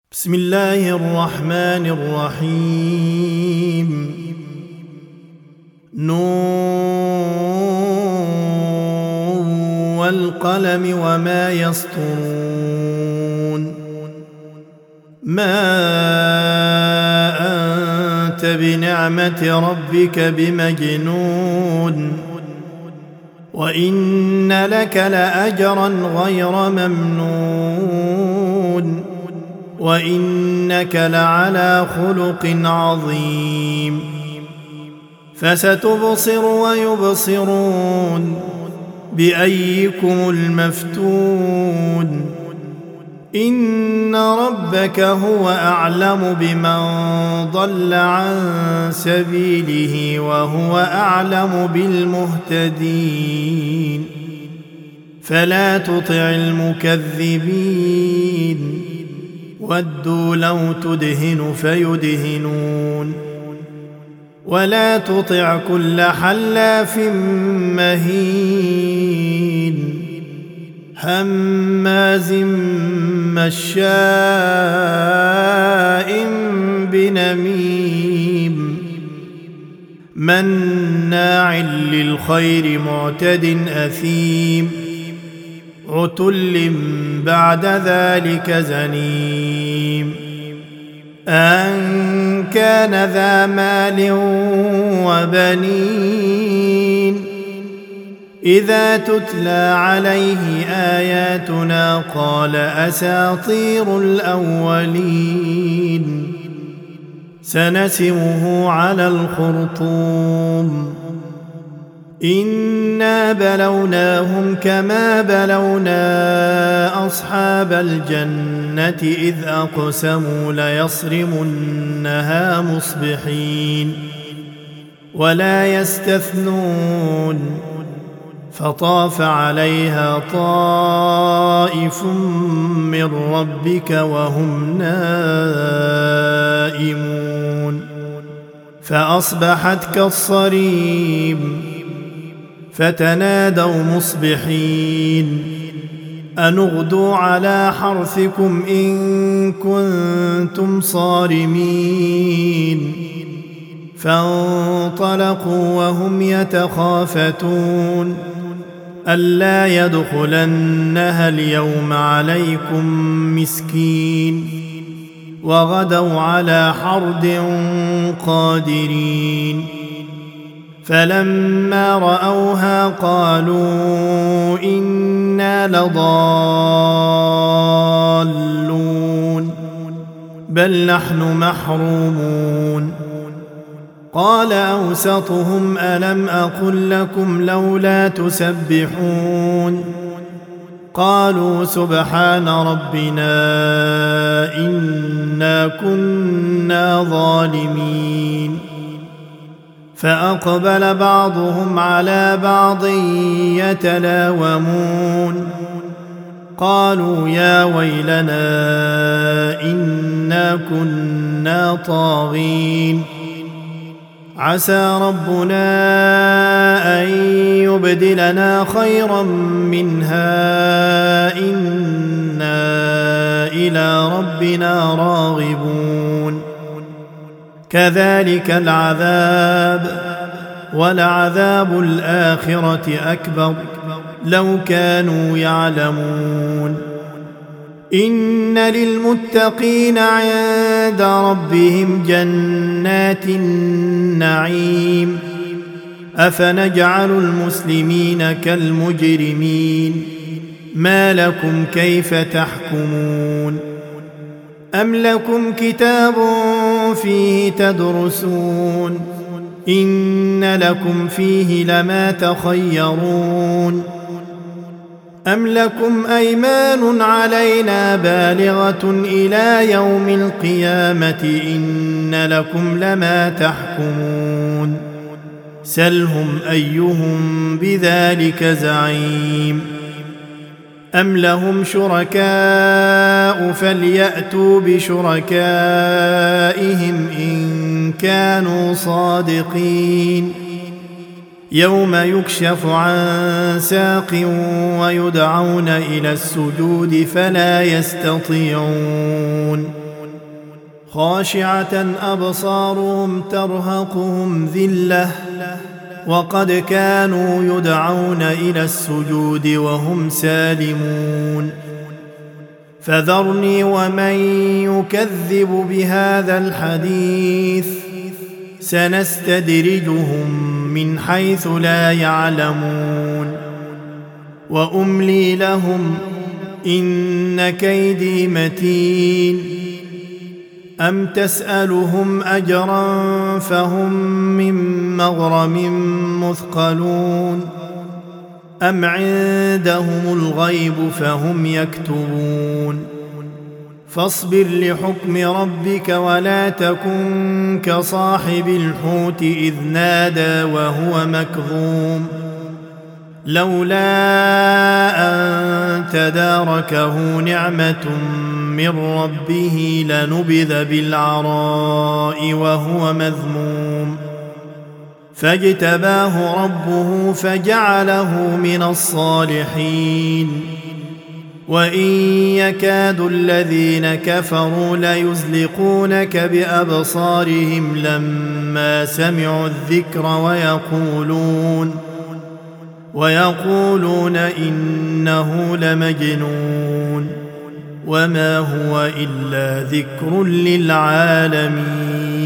بسم الله الرحمن الرحيم نون والقلم وما يسطرون ما أنت بنعمة ربك بمجنون وإن لك لأجرا غير ممنون وإنك لعلى خلق عظيم فستبصر ويبصرون بأيكم المفتون إن ربك هو أعلم بمن ضل عن سبيله وهو أعلم بالمهتدين فلا تطع المكذبين ودوا لو تدهن فيدهنون ولا تطع كل حلاف مهين هماز مشاء بنميم مناع للخير معتد أثيم عتل بعد ذلك زنيم أن كان ذا مال وبنين إذا تتلى عليه آياتنا قال أساطير الأولين سنسمه على الخرطوم إنا بلوناهم كما بلونا أصحاب الجنة إذ أقسموا ليصرمنها مصبحين ولا يستثنون فطاف عليها طائف من ربك وهم نائمون فأصبحت كالصريم فتنادوا مصبحين أن اغدوا على حرثكم إن كنتم صارمين فانطلقوا وهم يتخافتون ألا يدخلنها اليوم عليكم مسكين وغدوا على حرد قادرين فلما رأوها قالوا إنا لضالون بل نحن محرومون قال أوسطهم ألم أقل لكم لولا تسبحون قالوا سبحان ربنا إنا كنا ظالمين فأقبل بعضهم على بعض يتلاومون قالوا يا ويلنا إنا كنا طاغين عسى ربنا أن يبدلنا خيرا منها إنا إلى ربنا راغبون كذلك العذاب ولعذاب الآخرة أكبر لو كانوا يعلمون إن للمتقين عند ربهم جنات النعيم أفنجعل المسلمين كالمجرمين ما لكم كيف تحكمون أم لكم كتاب فيه تدرسون إن لكم فيه لما تخيرون أم لكم أيمان علينا بالغة إلى يوم القيامة إن لكم لما تحكمون سلهم أيهم بذلك زعيم أم لهم شركاء فليأتوا بشركائهم إن كانوا صادقين يوم يكشف عن ساق ويدعون إلى السجود فلا يستطيعون خاشعة أبصارهم ترهقهم ذلة وقد كانوا يدعون إلى السجود وهم سالمون فذرني ومن يكذب بهذا الحديث سنستدرجهم من حيث لا يعلمون وأملي لهم إن كيدي متين أم تسألهم أجرا فهم من مغرم مثقلون أم عندهم الغيب فهم يكتبون فاصبر لحكم ربك ولا تكن كصاحب الحوت إذ نادى وهو مكظوم لولا أن تداركه نعمة من ربه لنبذ بالعراء وهو مذموم فاجتباه ربه فجعله من الصالحين وإن يكاد الذين كفروا ليزلقونك بأبصارهم لما سمعوا الذكر ويقولون إنه لمجنون وما هو إلا ذكر للعالمين